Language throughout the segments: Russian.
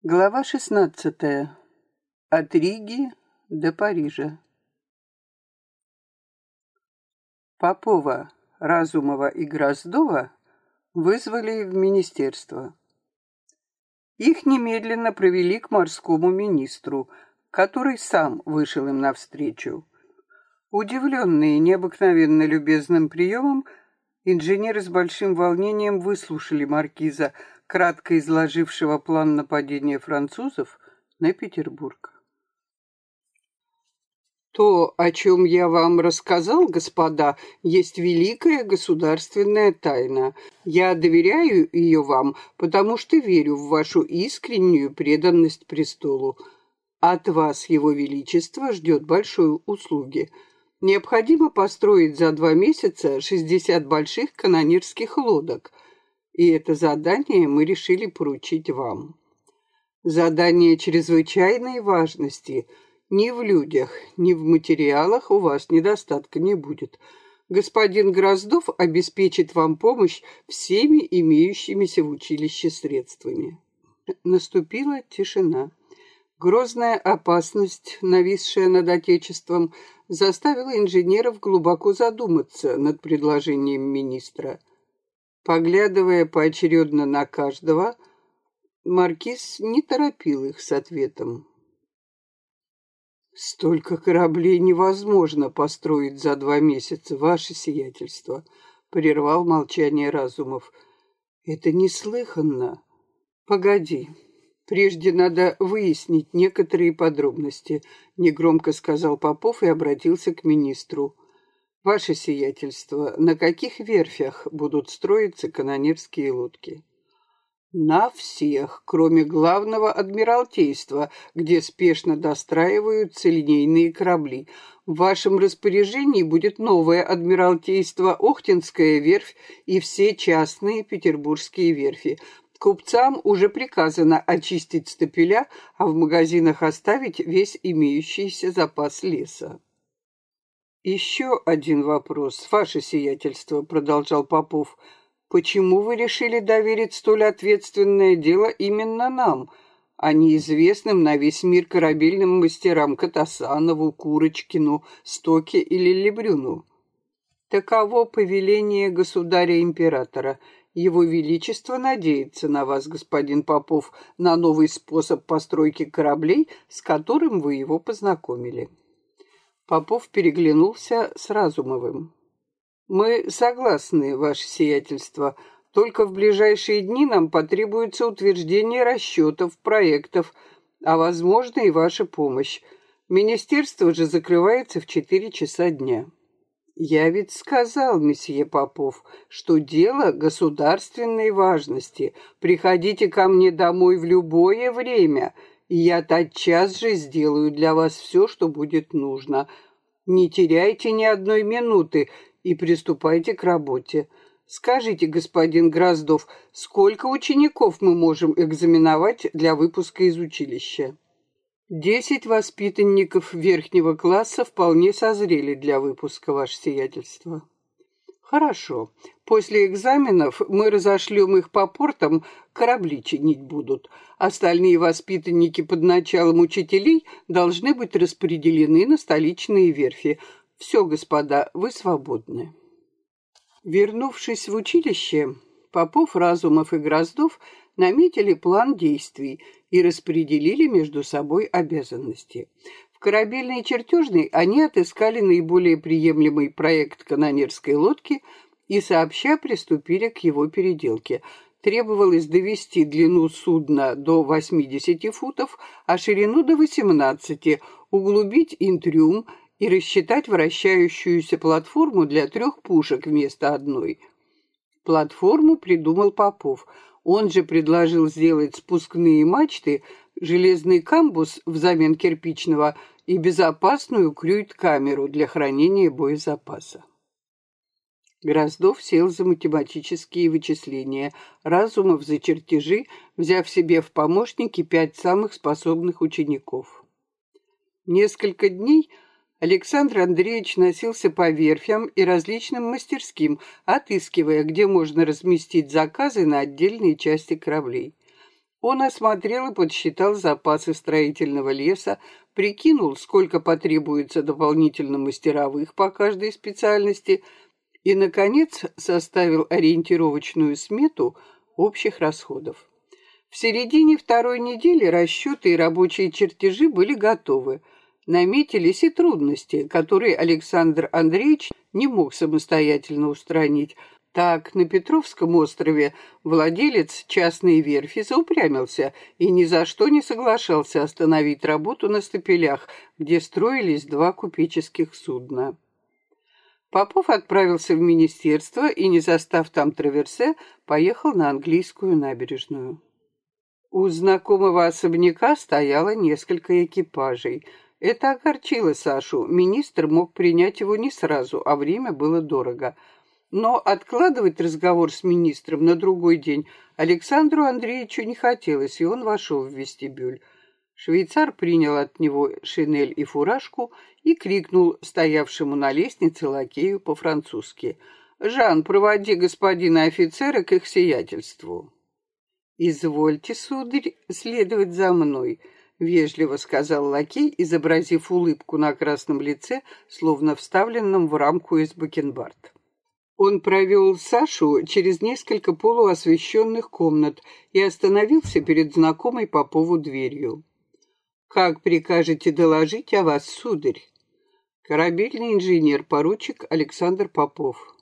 Глава 16. От Риги до Парижа. Попова, Разумова и Гроздова вызвали в министерство. Их немедленно провели к морскому министру, который сам вышел им навстречу. Удивленные необыкновенно любезным приемом, инженеры с большим волнением выслушали маркиза, кратко изложившего план нападения французов на Петербург. То, о чем я вам рассказал, господа, есть великая государственная тайна. Я доверяю ее вам, потому что верю в вашу искреннюю преданность престолу. От вас, его величество, ждет большой услуги. Необходимо построить за 2 месяца 60 больших канонерских лодок, и это задание мы решили поручить вам. Задание чрезвычайной важности. Ни в людях, ни в материалах у вас недостатка не будет. Господин Гроздов обеспечит вам помощь всеми имеющимися в училище средствами. Наступила тишина. Грозная опасность, нависшая над Отечеством, заставила инженеров глубоко задуматься над предложением министра. Поглядывая поочередно на каждого, маркиз не торопил их с ответом. «Столько кораблей невозможно построить за 2 месяца, ваше сиятельство», — прервал молчание Разумов. «Это неслыханно. Погоди, прежде надо выяснить некоторые подробности», — негромко сказал Попов и обратился к министру. «Ваше сиятельство, на каких верфях будут строиться канонерские лодки?» «На всех, кроме главного адмиралтейства, где спешно достраиваются линейные корабли. В вашем распоряжении будет новое адмиралтейство, Охтинская верфь и все частные петербургские верфи. Купцам уже приказано очистить стапеля, а в магазинах оставить весь имеющийся запас леса». «Еще один вопрос, ваше сиятельство», — продолжал Попов. «Почему вы решили доверить столь ответственное дело именно нам, а не известным на весь мир корабельным мастерам Катасанову, Курочкину, Стоке или Лебрюну?» «Таково повеление государя-императора. Его Величество надеется на вас, господин Попов, на новый способ постройки кораблей, с которым вы его познакомили». Попов переглянулся с Разумовым. «Мы согласны, ваше сиятельство, только в ближайшие дни нам потребуется утверждение расчетов, проектов, а, возможно, и ваша помощь. Министерство же закрывается в 4 часа дня». «Я ведь сказал, месье Попов, что дело государственной важности. Приходите ко мне домой в любое время, и я тотчас же сделаю для вас все, что будет нужно. Не теряйте ни одной минуты и приступайте к работе. Скажите, господин Гроздов, сколько учеников мы можем экзаменовать для выпуска из училища?» 10 воспитанников верхнего класса вполне созрели для выпуска, ваше сиятельство. «Хорошо. После экзаменов мы разошлем их по портам, корабли чинить будут. Остальные воспитанники под началом учителей должны быть распределены на столичные верфи. Все, господа, вы свободны». Вернувшись в училище, Попов, Разумов и Гроздов наметили план действий и распределили между собой обязанности. В корабельной чертежной они отыскали наиболее приемлемый проект канонерской лодки и сообща приступили к его переделке. Требовалось довести длину судна до 80 футов, а ширину до 18, углубить интрюм и рассчитать вращающуюся платформу для 3 пушек вместо одной. Платформу придумал Попов. Он же предложил сделать спускные мачты, железный камбус взамен кирпичного и безопасную крюйт-камеру для хранения боезапаса. Гроздов сел за математические вычисления, Разумов за чертежи, взяв себе в помощники 5 самых способных учеников. Несколько дней Александр Андреевич носился по верфям и различным мастерским, отыскивая, где можно разместить заказы на отдельные части кораблей. Он осмотрел и подсчитал запасы строительного леса, прикинул, сколько потребуется дополнительно мастеровых по каждой специальности и, наконец, составил ориентировочную смету общих расходов. В середине второй недели расчеты и рабочие чертежи были готовы. Наметились и трудности, которые Александр Андреевич не мог самостоятельно устранить. Так, на Петровском острове владелец частной верфи заупрямился и ни за что не соглашался остановить работу на стапелях, где строились 2 купеческих судна. Попов отправился в министерство и, не застав там Траверсе, поехал на английскую набережную. У знакомого особняка стояло несколько экипажей. Это огорчило Сашу. Министр мог принять его не сразу, а время было дорого. Но откладывать разговор с министром на другой день Александру Андреевичу не хотелось, и он вошел в вестибюль. Швейцар принял от него шинель и фуражку и крикнул стоявшему на лестнице лакею по-французски: «Жан, проводи господина офицера к их сиятельству». «Извольте, сударь, следовать за мной», — вежливо сказал лакей, изобразив улыбку на красном лице, словно вставленном в рамку из бакенбард. Он провел Сашу через несколько полуосвещенных комнат и остановился перед знакомой Попову дверью. «Как прикажете доложить о вас, сударь?» Корабельный инженер-поручик Александр Попов.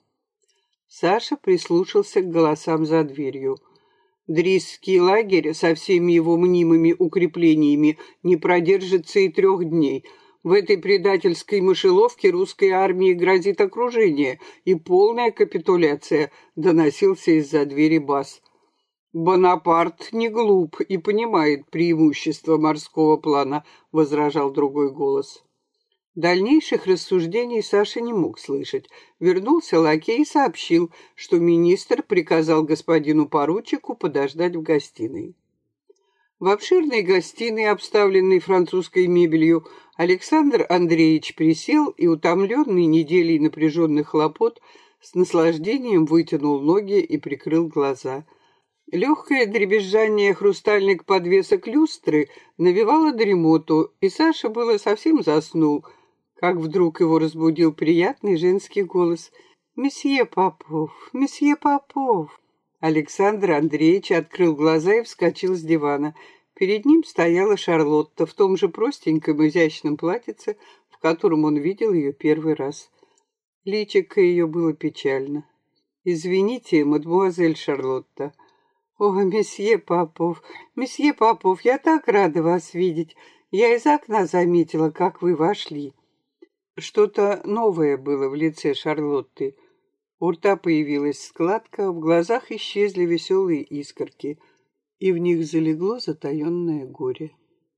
Саша прислушался к голосам за дверью. Дрисский лагерь со всеми его мнимыми укреплениями не продержится и 3 дней. В этой предательской мышеловке русской армии грозит окружение и полная капитуляция, доносился из-за двери бас. «Бонапарт не глуп и понимает преимущество морского плана», — возражал другой голос. Дальнейших рассуждений Саша не мог слышать. Вернулся лакей и сообщил, что министр приказал господину поручику подождать в гостиной. В обширной гостиной, обставленной французской мебелью, Александр Андреевич присел и, утомленный неделей напряженных хлопот, с наслаждением вытянул ноги и прикрыл глаза. Легкое дребезжание хрустальных подвесок люстры навевало дремоту, и Саша было совсем заснул, как вдруг его разбудил приятный женский голос: «Месье Попов, месье Попов!» Александр Андреевич открыл глаза и вскочил с дивана. Перед ним стояла Шарлотта в том же простеньком изящном платьице, в котором он видел ее первый раз. Личико ее было печально. «Извините, мадемуазель Шарлотта». «О, месье Попов, я так рада вас видеть. Я из окна заметила, как вы вошли». Что-то новое было в лице Шарлотты. У рта появилась складка, в глазах исчезли веселые искорки, и в них залегло затаенное горе.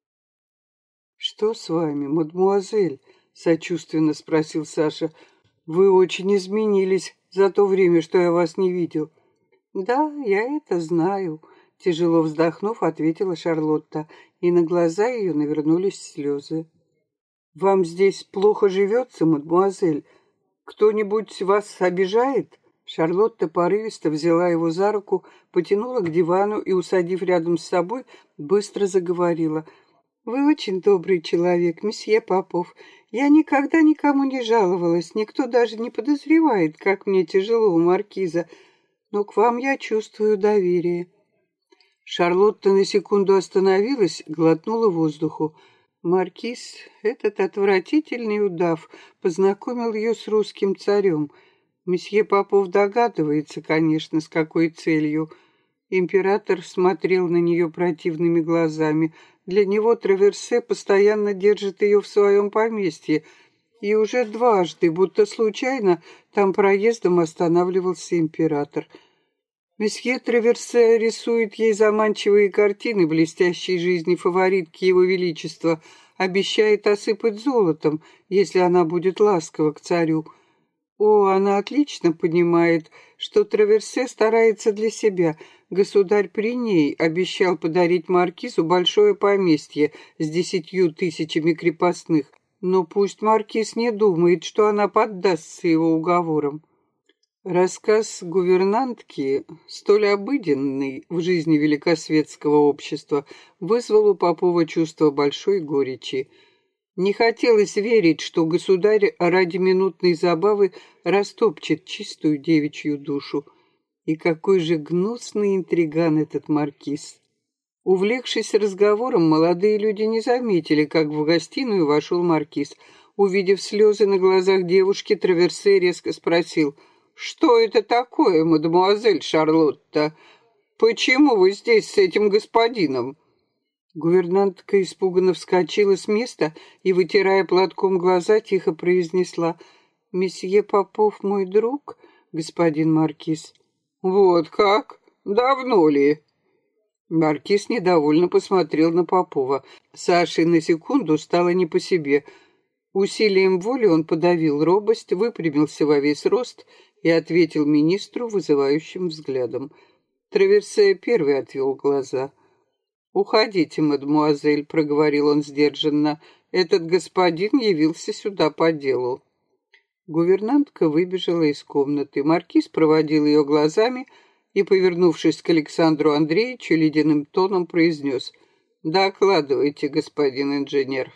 «Что с вами, мадемуазель?» — сочувственно спросил Саша. «Вы очень изменились за то время, что я вас не видел». «Да, я это знаю», — тяжело вздохнув, ответила Шарлотта, и на глаза ее навернулись слезы. «Вам здесь плохо живется, мадемуазель? Кто-нибудь вас обижает?» Шарлотта порывисто взяла его за руку, потянула к дивану и, усадив рядом с собой, быстро заговорила. «Вы очень добрый человек, месье Попов. Я никогда никому не жаловалась, никто даже не подозревает, как мне тяжело у маркиза, но к вам я чувствую доверие». Шарлотта на секунду остановилась, глотнула воздуху. Маркиз, этот отвратительный удав, познакомил ее с русским царем. Месье Попов догадывается, конечно, с какой целью. Император смотрел на нее противными глазами. Для него Траверсе постоянно держит ее в своем поместье. И уже дважды, будто случайно, там проездом останавливался император. Месье Траверсе рисует ей заманчивые картины блестящей жизни фаворитки его величества, обещает осыпать золотом, если она будет ласкова к царю. О, она отлично понимает, что Траверсе старается для себя. Государь при ней обещал подарить маркизу большое поместье с 10 000 крепостных, но пусть маркиз не думает, что она поддастся его уговорам. Рассказ гувернантки, столь обыденный в жизни великосветского общества, вызвал у Попова чувство большой горечи. Не хотелось верить, что государь ради минутной забавы растопчет чистую девичью душу. И какой же гнусный интриган этот маркиз! Увлекшись разговором, молодые люди не заметили, как в гостиную вошел маркиз. Увидев слезы на глазах девушки, Траверсе резко спросил: «Что это такое, мадемуазель Шарлотта? Почему вы здесь с этим господином?» Гувернантка испуганно вскочила с места и, вытирая платком глаза, тихо произнесла: «Месье Попов мой друг, господин маркиз». «Вот как? Давно ли?» Маркиз недовольно посмотрел на Попова. Саше на секунду стало не по себе. Усилием воли он подавил робость, выпрямился во весь рост и ответил министру вызывающим взглядом. Траверсе первый отвел глаза. «Уходите, мадемуазель», — проговорил он сдержанно. «Этот господин явился сюда по делу». Гувернантка выбежала из комнаты. Маркиз проводил ее глазами и, повернувшись к Александру Андреевичу, ледяным тоном произнес: «Докладывайте, господин инженер».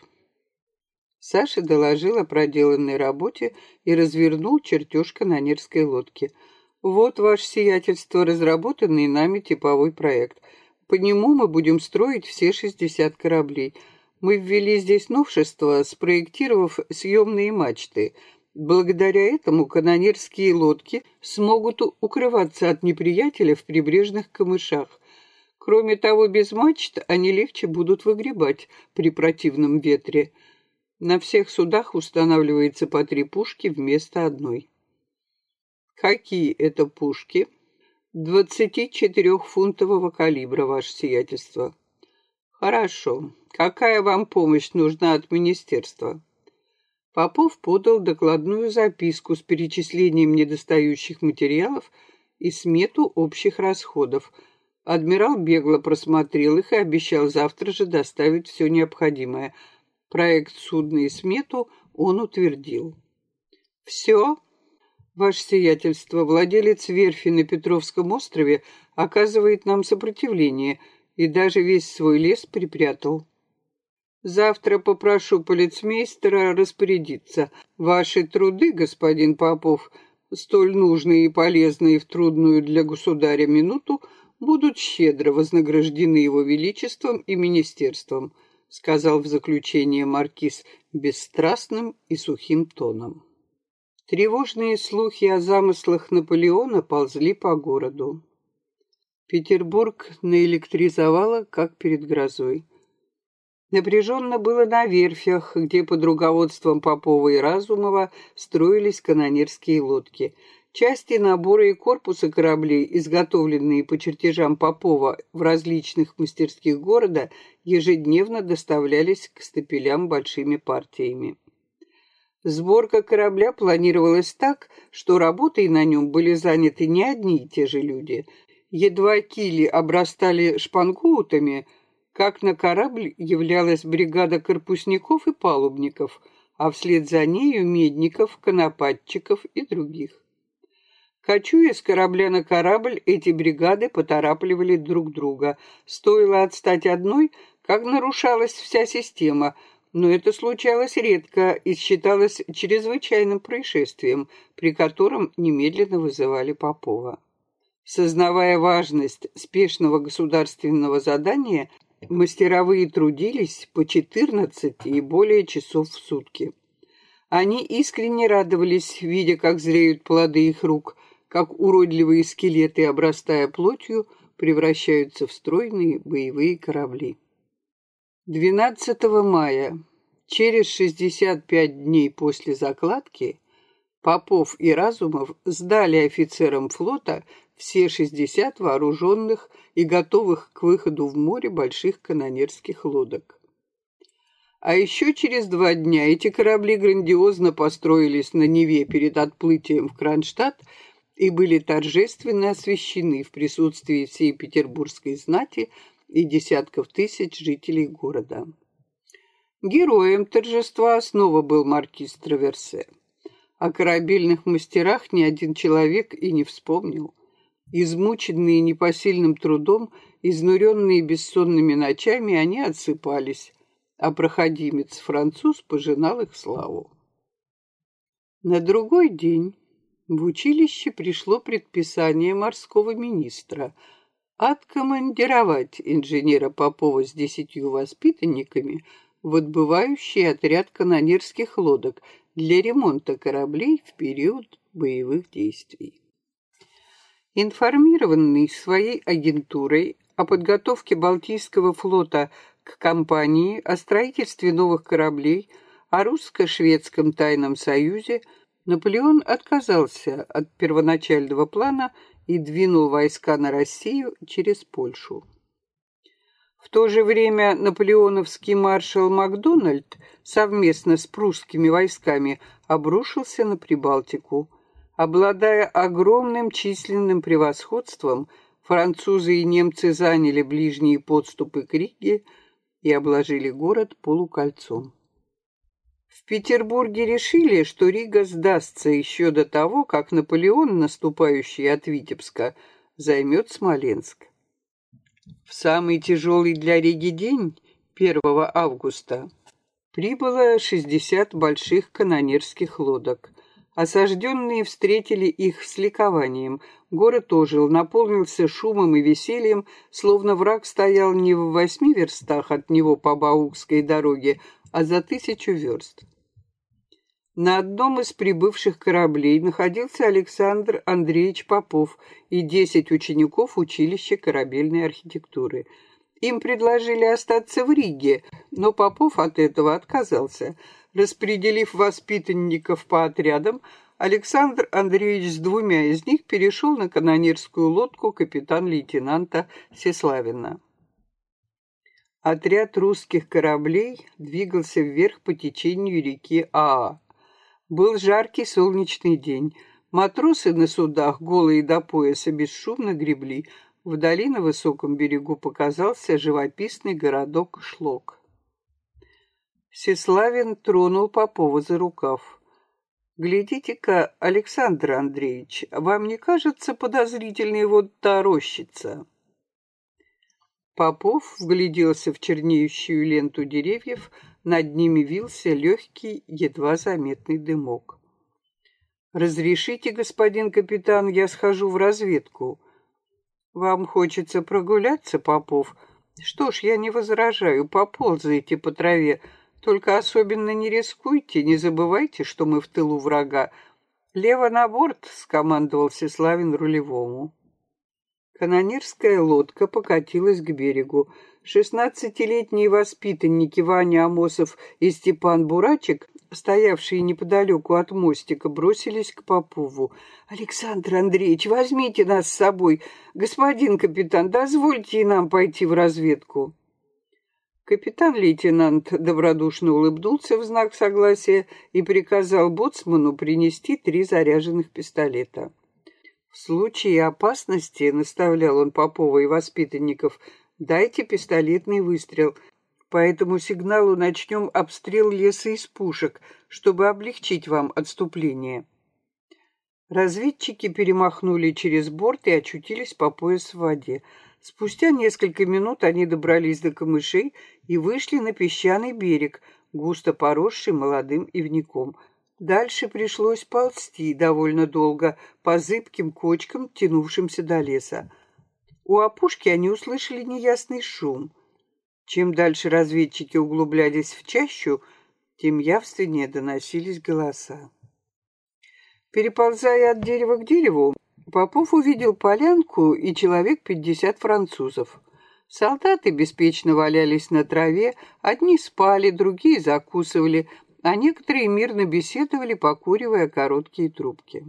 Саша доложил о проделанной работе и развернул чертеж канонерской лодки. «Вот, ваше сиятельство, разработанный нами типовой проект. По нему мы будем строить все 60 кораблей. Мы ввели здесь новшество, спроектировав съемные мачты. Благодаря этому канонерские лодки смогут укрываться от неприятеля в прибрежных камышах. Кроме того, без мачт они легче будут выгребать при противном ветре. На всех судах устанавливается по 3 пушки вместо одной». «Какие это пушки?» 24-фунтового калибра, ваше сиятельство». «Хорошо. Какая вам помощь нужна от министерства?» Попов подал докладную записку с перечислением недостающих материалов и смету общих расходов. Адмирал бегло просмотрел их и обещал завтра же доставить все необходимое. Проект судна и смету он утвердил. «Все?» «Ваше сиятельство, владелец верфи на Петровском острове оказывает нам сопротивление и даже весь свой лес припрятал. Завтра попрошу полицмейстера распорядиться. Ваши труды, господин Попов, столь нужные и полезные в трудную для государя минуту, будут щедро вознаграждены его величеством и министерством», сказал в заключение маркиз бесстрастным и сухим тоном. Тревожные слухи о замыслах Наполеона ползли по городу. Петербург наэлектризовало, как перед грозой. Напряженно было на верфях, где под руководством Попова и Разумова строились канонерские лодки. Части набора и корпуса кораблей, изготовленные по чертежам Попова в различных мастерских города, ежедневно доставлялись к стапелям большими партиями. Сборка корабля планировалась так, что работой на нем были заняты не одни и те же люди. Едва кили обрастали шпангоутами, как на корабль являлась бригада корпусников и палубников, а вслед за нею медников, конопатчиков и других. Кочуя с корабля на корабль, эти бригады поторапливали друг друга. Стоило отстать одной, как нарушалась вся система, но это случалось редко и считалось чрезвычайным происшествием, при котором немедленно вызывали Попова. Сознавая важность спешного государственного задания, мастеровые трудились по 14 и более часов в сутки. Они искренне радовались, видя, как зреют плоды их рук, как уродливые скелеты, обрастая плотью, превращаются в стройные боевые корабли. 12 мая, через 65 дней после закладки, Попов и Разумов сдали офицерам флота все 60 вооруженных и готовых к выходу в море больших канонерских лодок. А еще через 2 дня эти корабли грандиозно построились на Неве перед отплытием в Кронштадт и были торжественно освящены в присутствии всей петербургской знати и десятков тысяч жителей города. Героем торжества снова был маркиз Траверсе. О корабельных мастерах ни один человек и не вспомнил. Измученные непосильным трудом, изнуренные бессонными ночами, они отсыпались, а проходимец-француз пожинал их славу. На другой день в училище пришло предписание морского министра откомандировать инженера Попова с 10 воспитанниками в отбывающий отряд канонерских лодок для ремонта кораблей в период боевых действий. Информированный своей агентурой о подготовке Балтийского флота к кампании, о строительстве новых кораблей, о русско-шведском тайном союзе, Наполеон отказался от первоначального плана и двинул войска на Россию через Польшу. В то же время наполеоновский маршал Макдональд совместно с прусскими войсками обрушился на Прибалтику. Обладая огромным численным превосходством, французы и немцы заняли ближние подступы к Риге и обложили город полукольцом. В Петербурге решили, что Рига сдастся еще до того, как Наполеон, наступающий от Витебска, займет Смоленск. В самый тяжелый для Риги день, 1 августа, прибыло 60 больших канонерских лодок. Осажденные встретили их с ликованием. Город ожил, наполнился шумом и весельем, словно враг стоял не в 8 верстах от него по Баукской дороге, а за 1000 верст. На одном из прибывших кораблей находился Александр Андреевич Попов и 10 учеников училища корабельной архитектуры. Им предложили остаться в Риге, но Попов от этого отказался. Распределив воспитанников по отрядам, Александр Андреевич с 2 из них перешел на канонерскую лодку капитан-лейтенанта Сеславина. Отряд русских кораблей двигался вверх по течению реки Аа. Был жаркий солнечный день. Матросы на судах, голые до пояса, бесшумно гребли. Вдали на высоком берегу показался живописный городок Шлок. Сеславин тронул Попова за рукав. «Глядите-ка, Александр Андреевич, вам не кажется подозрительной вот та рощица?» Попов вгляделся в чернеющую ленту деревьев, над ними вился легкий, едва заметный дымок. «Разрешите, господин капитан, я схожу в разведку». «Вам хочется прогуляться, Попов? Что ж, я не возражаю, поползайте по траве, только особенно не рискуйте, не забывайте, что мы в тылу врага. Лево на борт», — скомандовал Сеславин рулевому. Канонерская лодка покатилась к берегу. 16-летние воспитанники Ваня Амосов и Степан Бурачек, стоявшие неподалеку от мостика, бросились к Попову. «Александр Андреевич, возьмите нас с собой. Господин капитан, дозвольте и нам пойти в разведку». Капитан-лейтенант добродушно улыбнулся в знак согласия и приказал боцману принести 3 заряженных пистолета. «В случае опасности, — наставлял он Попова и воспитанников, — дайте пистолетный выстрел. По этому сигналу начнем обстрел леса из пушек, чтобы облегчить вам отступление». Разведчики перемахнули через борт и очутились по пояс в воде. Спустя несколько минут они добрались до камышей и вышли на песчаный берег, густо поросший молодым ивняком. Дальше пришлось ползти довольно долго по зыбким кочкам, тянувшимся до леса. У опушки они услышали неясный шум. Чем дальше разведчики углублялись в чащу, тем явственнее доносились голоса. Переползая от дерева к дереву, Попов увидел полянку и человек 50 французов. Солдаты беспечно валялись на траве, одни спали, другие закусывали, а некоторые мирно беседовали, покуривая короткие трубки.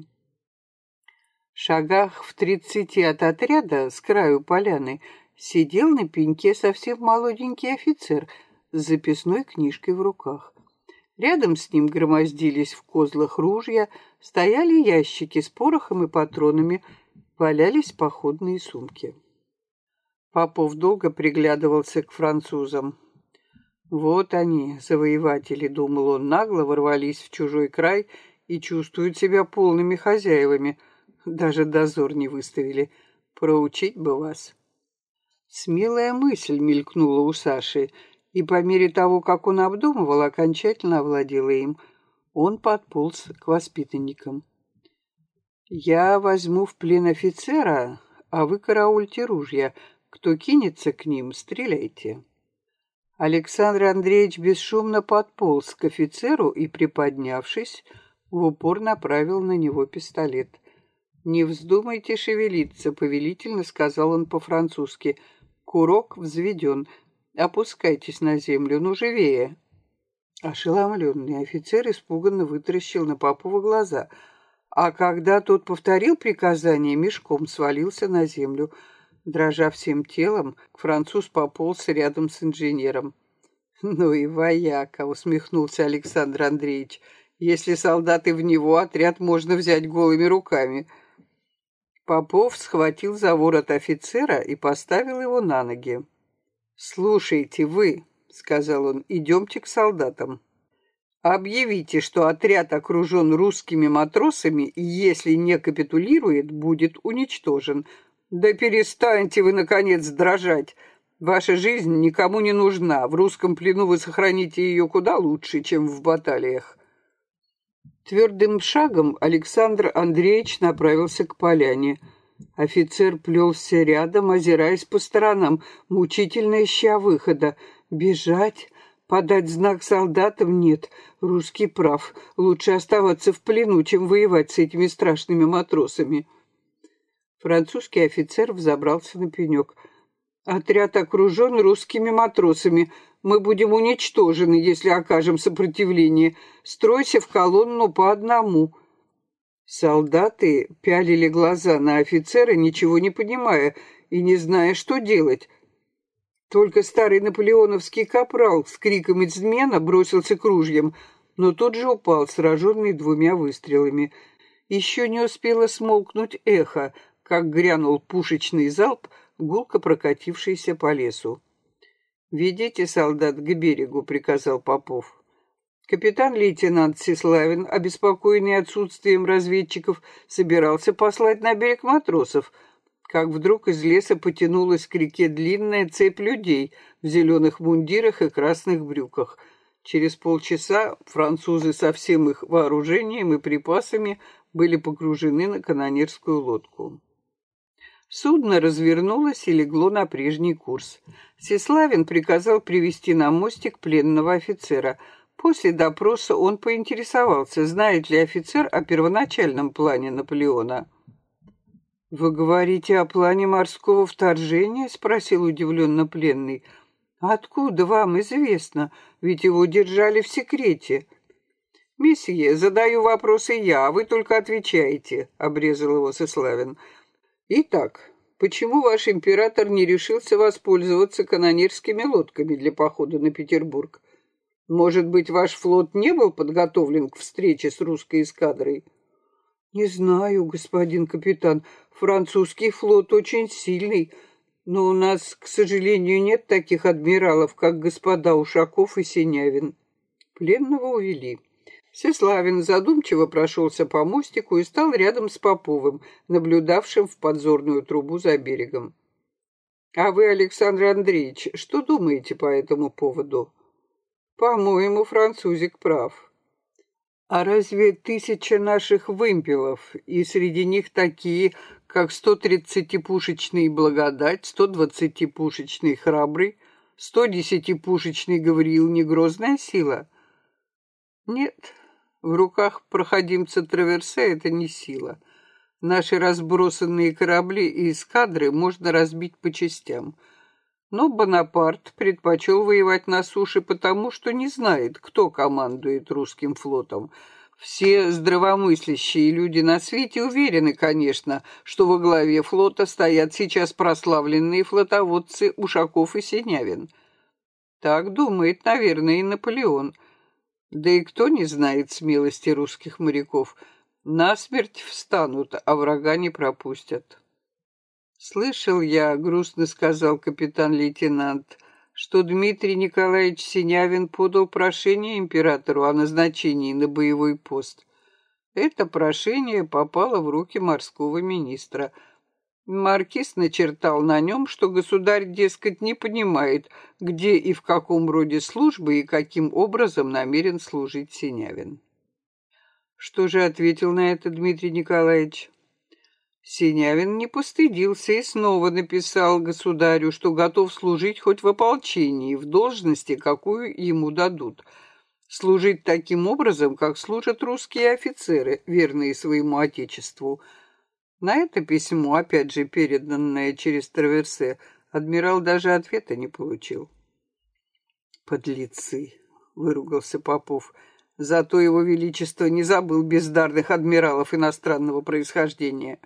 В шагах в 30 от отряда с краю поляны сидел на пеньке совсем молоденький офицер с записной книжкой в руках. Рядом с ним громоздились в козлах ружья, стояли ящики с порохом и патронами, валялись походные сумки. Попов долго приглядывался к французам. «Вот они, завоеватели», — думал он, нагло ворвались в чужой край и чувствуют себя полными хозяевами. Даже дозор не выставили. Проучить бы вас. Смелая мысль мелькнула у Саши, и по мере того, как он обдумывал, окончательно овладела им. Он подполз к воспитанникам. «Я возьму в плен офицера, а вы караульте ружья. Кто кинется к ним, стреляйте». Александр Андреевич бесшумно подполз к офицеру и, приподнявшись, в упор направил на него пистолет. «Не вздумайте шевелиться», — повелительно сказал он по-французски. «Курок взведен. Опускайтесь на землю, ну живее». Ошеломленный офицер испуганно вытаращил на Попова глаза, а когда тот повторил приказание, мешком свалился на землю. Дрожа всем телом, француз пополз рядом с инженером. «Ну и вояка», — усмехнулся Александр Андреевич. «Если солдаты в него, отряд можно взять голыми руками». Попов схватил за ворот офицера и поставил его на ноги. «Слушайте, вы», — сказал он, — «идемте к солдатам. Объявите, что отряд окружен русскими матросами и, если не капитулирует, будет уничтожен. Да перестаньте вы, наконец, дрожать. Ваша жизнь никому не нужна. В русском плену вы сохраните ее куда лучше, чем в баталиях». Твердым шагом Александр Андреевич направился к поляне. Офицер плелся рядом, озираясь по сторонам, мучительно ища выхода. Бежать? Подать знак солдатам? Нет, русский прав. Лучше оставаться в плену, чем воевать с этими страшными матросами. Французский офицер взобрался на пенек. «Отряд окружен русскими матросами. Мы будем уничтожены, если окажем сопротивление. Стройся в колонну по одному». Солдаты пялили глаза на офицера, ничего не понимая и не зная, что делать. Только старый наполеоновский капрал с криком «Измена!» бросился к ружьям, но тут же упал, сраженный 2 выстрелами. Еще не успело смолкнуть эхо, как грянул пушечный залп, гулко прокатившийся по лесу. «Ведите солдат к берегу», — приказал Попов. Капитан-лейтенант Сеславин, обеспокоенный отсутствием разведчиков, собирался послать на берег матросов, как вдруг из леса потянулась к реке длинная цепь людей в зеленых мундирах и красных брюках. Через полчаса французы со всем их вооружением и припасами были погружены на канонерскую лодку. Судно развернулось и легло на прежний курс. Сеславин приказал привести на мостик пленного офицера. После допроса он поинтересовался, знает ли офицер о первоначальном плане Наполеона. «Вы говорите о плане морского вторжения?» — спросил удивленно пленный. «Откуда вам известно? Ведь его держали в секрете». «Месье, задаю вопросы я, а вы только отвечаете», — обрезал его Сеславин. «Итак, почему ваш император не решился воспользоваться канонерскими лодками для похода на Петербург? Может быть, ваш флот не был подготовлен к встрече с русской эскадрой?» «Не знаю, господин капитан. Французский флот очень сильный, но у нас, к сожалению, нет таких адмиралов, как господа Ушаков и Синявин». Пленного увели. Сеславин задумчиво прошелся по мостику и стал рядом с Поповым, наблюдавшим в подзорную трубу за берегом. «А вы, Александр Андреевич, что думаете по этому поводу?» «По-моему, французик прав. А разве 1000 наших вымпелов, и среди них такие, как 130-пушечный Благодать, 120-пушечный Храбрый, 110-пушечный Гавриил не грозная сила?» «Нет, в руках проходимца Траверсе это не сила. Наши разбросанные корабли и эскадры можно разбить по частям. Но Бонапарт предпочел воевать на суше потому, что не знает, кто командует русским флотом. Все здравомыслящие люди на свете уверены, конечно, что во главе флота стоят сейчас прославленные флотоводцы Ушаков и Синявин. Так думает, наверное, и Наполеон. Да и кто не знает смелости русских моряков? Насмерть встанут, а врага не пропустят. «Слышал я, — грустно сказал капитан-лейтенант, — что Дмитрий Николаевич Синявин подал прошение императору о назначении на боевой пост. Это прошение попало в руки морского министра. Маркиз начертал на нем, что государь, дескать, не понимает, где и в каком роде службы и каким образом намерен служить Синявин. Что же ответил на это Дмитрий Николаевич? Синявин не постыдился и снова написал государю, что готов служить хоть в ополчении, в должности, какую ему дадут. Служить таким образом, как служат русские офицеры, верные своему отечеству. На это письмо, опять же переданное через Траверсе, адмирал даже ответа не получил. «Подлецы!» — выругался Попов. «Зато его величество не забыл бездарных адмиралов иностранного происхождения».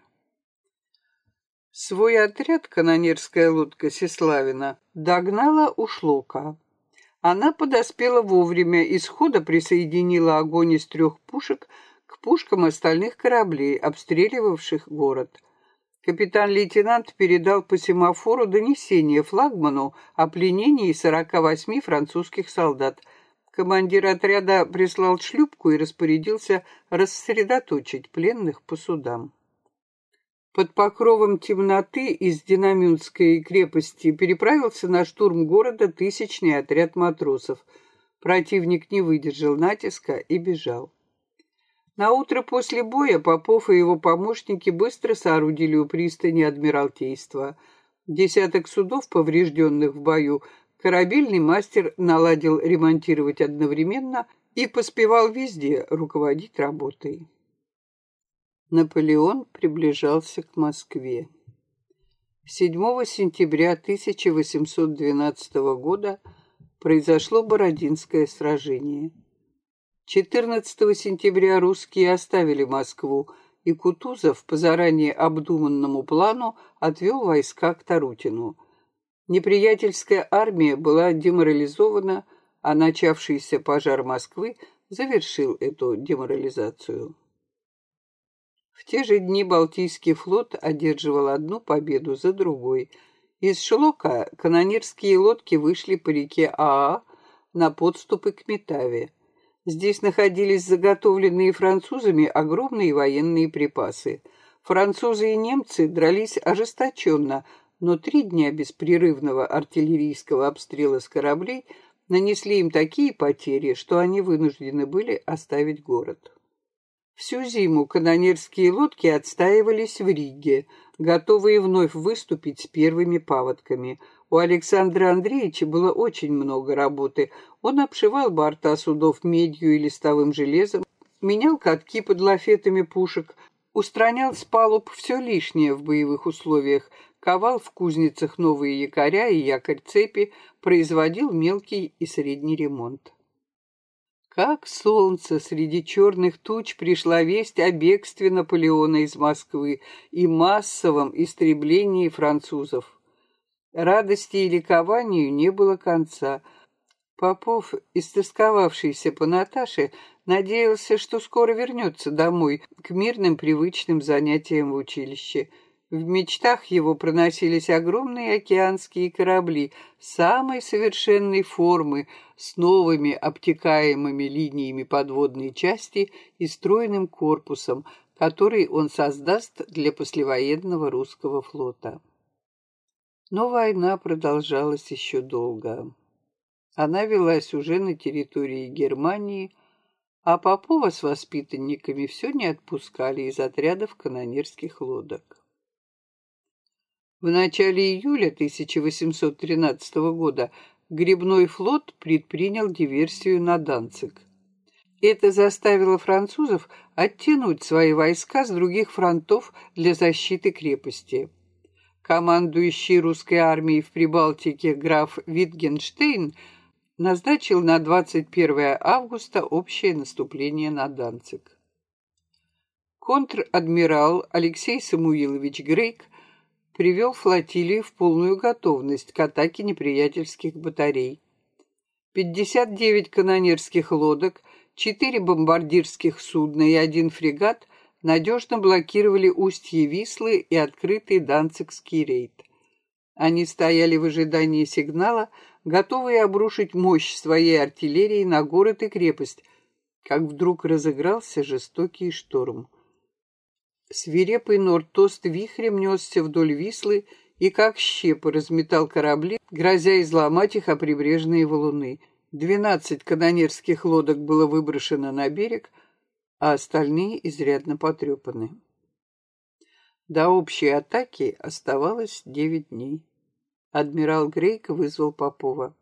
Свой отряд канонерская лодка Сеславина догнала у Шлока. Она подоспела вовремя и схода присоединила огонь из 3 пушек к пушкам остальных кораблей, обстреливавших город. Капитан-лейтенант передал по семафору донесение флагману о пленении 48 французских солдат. Командир отряда прислал шлюпку и распорядился рассредоточить пленных по судам. Под покровом темноты из Динамюнской крепости переправился на штурм города 1000-й отряд матросов. Противник не выдержал натиска и бежал. Наутро после боя Попов и его помощники быстро соорудили у пристани Адмиралтейства. 10 судов, поврежденных в бою, корабельный мастер наладил ремонтировать одновременно и поспевал везде руководить работой. Наполеон приближался к Москве. 7 сентября 1812 года произошло Бородинское сражение. 14 сентября русские оставили Москву, и Кутузов по заранее обдуманному плану отвел войска к Тарутину. Неприятельская армия была деморализована, а начавшийся пожар Москвы завершил эту деморализацию. В те же дни Балтийский флот одерживал одну победу за другой. Из Шлока канонерские лодки вышли по реке Аа на подступы к Метаве. Здесь находились заготовленные французами огромные военные припасы. Французы и немцы дрались ожесточенно, но 3 дня беспрерывного артиллерийского обстрела с кораблей нанесли им такие потери, что они вынуждены были оставить город. Всю зиму канонерские лодки отстаивались в Риге, готовые вновь выступить с первыми паводками. У Александра Андреевича было очень много работы. Он обшивал борта судов медью и листовым железом, менял катки под лафетами пушек, устранял с палуб все лишнее в боевых условиях, ковал в кузницах новые якоря и якорь-цепи, производил мелкий и средний ремонт. Как солнце среди черных туч пришла весть о бегстве Наполеона из Москвы и массовом истреблении французов. Радости и ликованию не было конца. Попов, истосковавшийся по Наташе, надеялся, что скоро вернется домой к мирным привычным занятиям в училище. В мечтах его проносились огромные океанские корабли самой совершенной формы, с новыми обтекаемыми линиями подводной части и стройным корпусом, который он создаст для послевоенного русского флота. Но война продолжалась еще долго. Она велась уже на территории Германии, а Попова с воспитанниками все не отпускали из отрядов канонерских лодок. В начале июля 1813 года гребной флот предпринял диверсию на Данциг. Это заставило французов оттянуть свои войска с других фронтов для защиты крепости. Командующий русской армией в Прибалтике граф Витгенштейн назначил на 21 августа общее наступление на Данциг. Контр-адмирал Алексей Самуилович Грейк привел флотилию в полную готовность к атаке неприятельских батарей. 59 канонерских лодок, 4 бомбардирских судна и 1 фрегат надежно блокировали устье Вислы и открытый Данцигский рейд. Они стояли в ожидании сигнала, готовые обрушить мощь своей артиллерии на город и крепость, как вдруг разыгрался жестокий шторм. Свирепый норд-ост вихрем несся вдоль Вислы и как щепы разметал корабли, грозя изломать их о прибрежные валуны. 12 канонерских лодок было выброшено на берег, а остальные изрядно потрепаны. До общей атаки оставалось 9 дней. Адмирал Грейк вызвал Попова.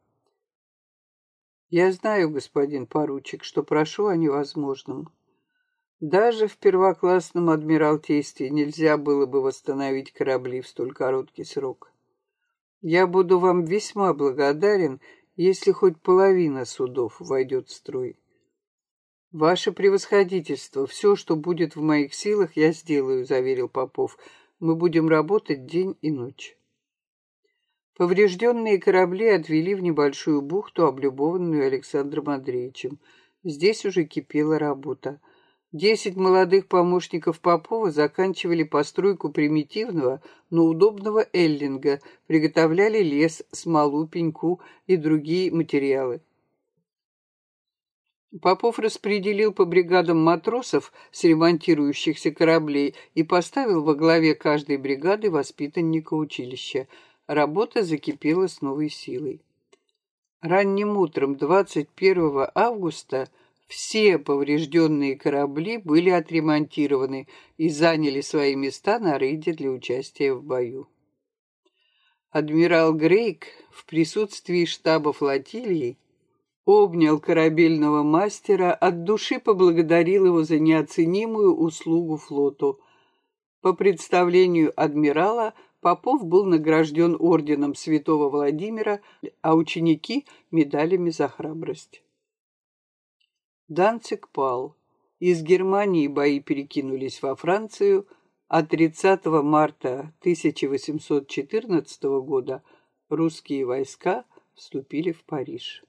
«Я знаю, господин поручик, что прошу о невозможном. Даже в первоклассном адмиралтействе нельзя было бы восстановить корабли в столь короткий срок. Я буду вам весьма благодарен, если хоть половина судов войдет в строй. Ваше превосходительство, все, что будет в моих силах, я сделаю», — заверил Попов. «Мы будем работать день и ночь». Поврежденные корабли отвели в небольшую бухту, облюбованную Александром Андреевичем. Здесь уже кипела работа. 10 молодых помощников Попова заканчивали постройку примитивного, но удобного эллинга, приготовляли лес, смолу, пеньку и другие материалы. Попов распределил по бригадам матросов с ремонтирующихся кораблей и поставил во главе каждой бригады воспитанника училища. Работа закипела с новой силой. Ранним утром 21 августа все поврежденные корабли были отремонтированы и заняли свои места на рейде для участия в бою. Адмирал Грейк в присутствии штаба флотилии обнял корабельного мастера, от души поблагодарил его за неоценимую услугу флоту. По представлению адмирала Попов был награжден орденом Святого Владимира, а ученики — медалями за храбрость. Данциг пал. Из Германии бои перекинулись во Францию, а 30 марта 1814 года русские войска вступили в Париж.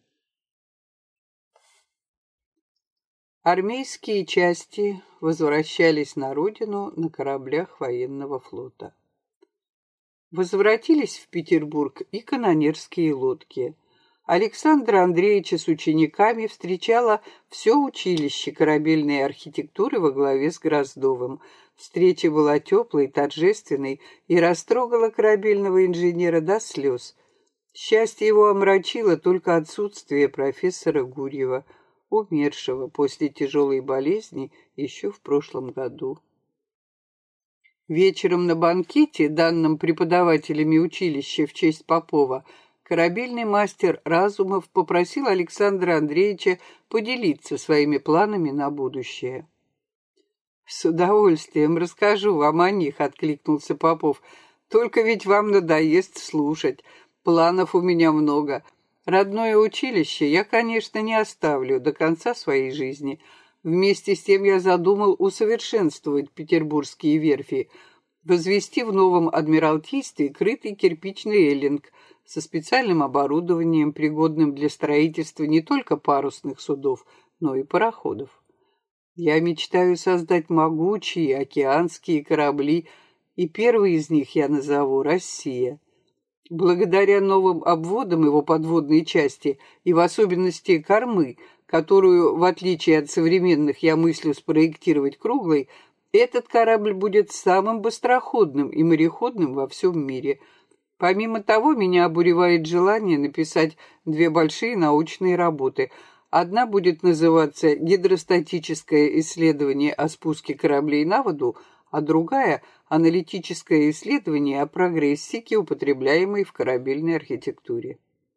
Армейские части возвращались на родину на кораблях военного флота. Возвратились в Петербург и канонерские лодки. Александра Андреевича с учениками встречало все училище корабельной архитектуры во главе с Гроздовым. Встреча была теплой, торжественной и растрогала корабельного инженера до слез. Счастье его омрачило только отсутствие профессора Гурьева, умершего после тяжелой болезни еще в прошлом году. Вечером на банкете, данном преподавателями училища в честь Попова, корабельный мастер Разумов попросил Александра Андреевича поделиться своими планами на будущее. «С удовольствием расскажу вам о них», — откликнулся Попов. «Только ведь вам надоест слушать. Планов у меня много. Родное училище я, конечно, не оставлю до конца своей жизни. Вместе с тем я задумал усовершенствовать петербургские верфи, возвести в новом адмиралтействе крытый кирпичный эллинг со специальным оборудованием, пригодным для строительства не только парусных судов, но и пароходов. Я мечтаю создать могучие океанские корабли, и первый из них я назову «Россия». Благодаря новым обводам его подводной части и в особенности кормы, которую, в отличие от современных, я мыслю спроектировать круглой, этот корабль будет самым быстроходным и мореходным во всем мире. Помимо того, меня обуревает желание написать 2 большие научные работы. Одна будет называться «Гидростатическое исследование о спуске кораблей на воду», а другая — «Аналитическое исследование о прогрессике, употребляемой в корабельной архитектуре».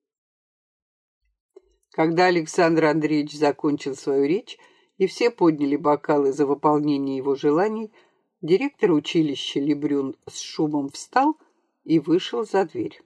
Когда Александр Андреевич закончил свою речь, и все подняли бокалы за выполнение его желаний, директор училища Лебрюн с шумом встал и вышел за дверь.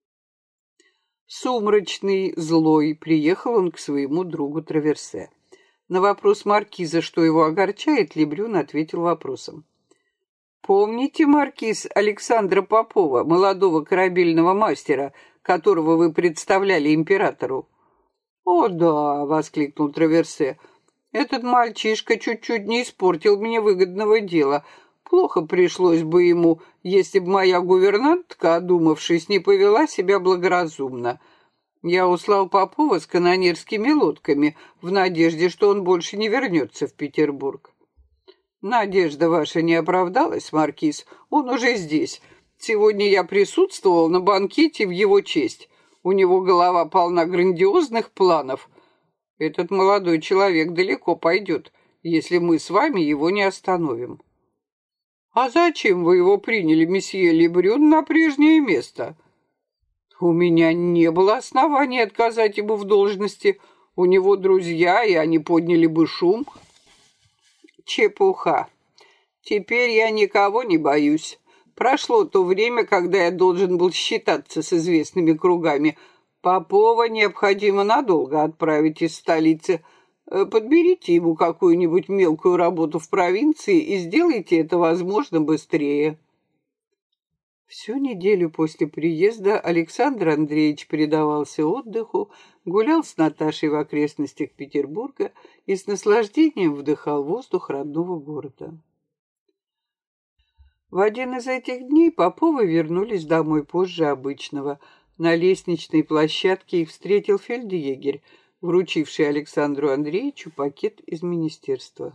Сумрачный, злой, приехал он к своему другу Траверсе. На вопрос маркиза, что его огорчает, Лебрюн ответил вопросом. «Помните, маркиз, Александра Попова, молодого корабельного мастера, которого вы представляли императору?» «О, да!» — воскликнул Траверсе. «Этот мальчишка чуть-чуть не испортил мне выгодного дела. Плохо пришлось бы ему, если бы моя гувернантка, одумавшись, не повела себя благоразумно. Я услал Попова с канонерскими лодками в надежде, что он больше не вернется в Петербург. Надежда ваша не оправдалась, маркиз. Он уже здесь. Сегодня я присутствовал на банкете в его честь. У него голова полна грандиозных планов. Этот молодой человек далеко пойдет, если мы с вами его не остановим. А зачем вы его приняли, месье Лебрюн, на прежнее место? У меня не было оснований отказать ему в должности. У него друзья, и они подняли бы шум. Чепуха. Теперь я никого не боюсь. Прошло то время, когда я должен был считаться с известными кругами. Попова необходимо надолго отправить из столицы. Подберите ему какую-нибудь мелкую работу в провинции и сделайте это, возможно, быстрее. Всю неделю после приезда Александр Андреевич предавался отдыху, гулял с Наташей в окрестностях Петербурга и с наслаждением вдыхал воздух родного города. В один из этих дней Поповы вернулись домой позже обычного. На лестничной площадке их встретил фельдъегерь, вручивший Александру Андреевичу пакет из министерства.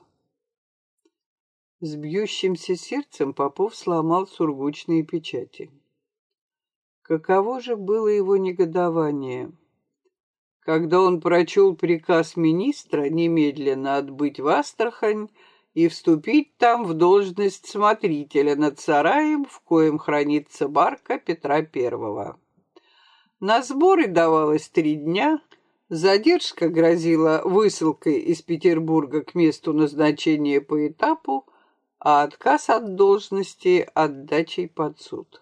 С бьющимся сердцем Попов сломал сургучные печати. Каково же было его негодование, когда он прочел приказ министра немедленно отбыть в Астрахань и вступить там в должность смотрителя над сараем, в коем хранится барка Петра I. На сборы давалось 3 дня, задержка грозила высылкой из Петербурга к месту назначения по этапу, а отказ от должности отдачей под суд.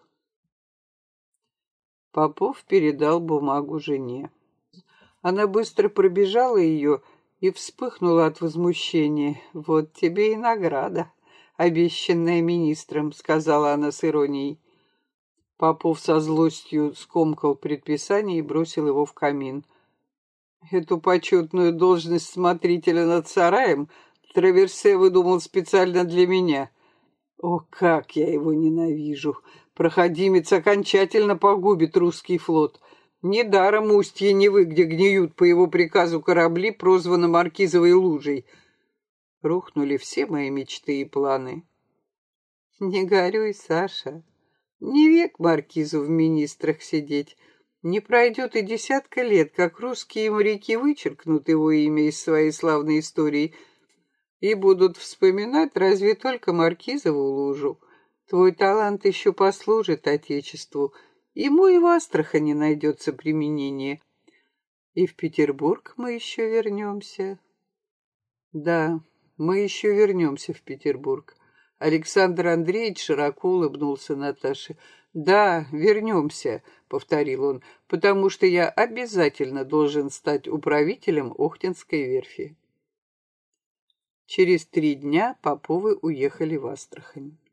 Попов передал бумагу жене. Она быстро пробежала ее и вспыхнула от возмущения. «Вот тебе и награда, обещанная министром», — сказала она с иронией. Попов со злостью скомкал предписание и бросил его в камин. Эту почетную должность смотрителя над сараем Траверсе выдумал специально для меня. О, как я его ненавижу! Проходимец окончательно погубит русский флот. Недаром устье Невы, где гниют по его приказу корабли, прозвано Маркизовой лужей. Рухнули все мои мечты и планы. Не горюй, Саша. Не век Маркизу в министрах сидеть. Не пройдет и 10 лет, как русские моряки вычеркнут его имя из своей славной истории и будут вспоминать разве только Маркизову лужу. Твой талант еще послужит Отечеству, ему и в Астрахани найдется применение. И в Петербург мы еще вернемся. Да, мы еще вернемся в Петербург. Александр Андреевич широко улыбнулся Наташе. «Да, вернемся», — повторил он, «потому что я обязательно должен стать управителем Охтинской верфи». Через 3 дня Поповы уехали в Астрахань.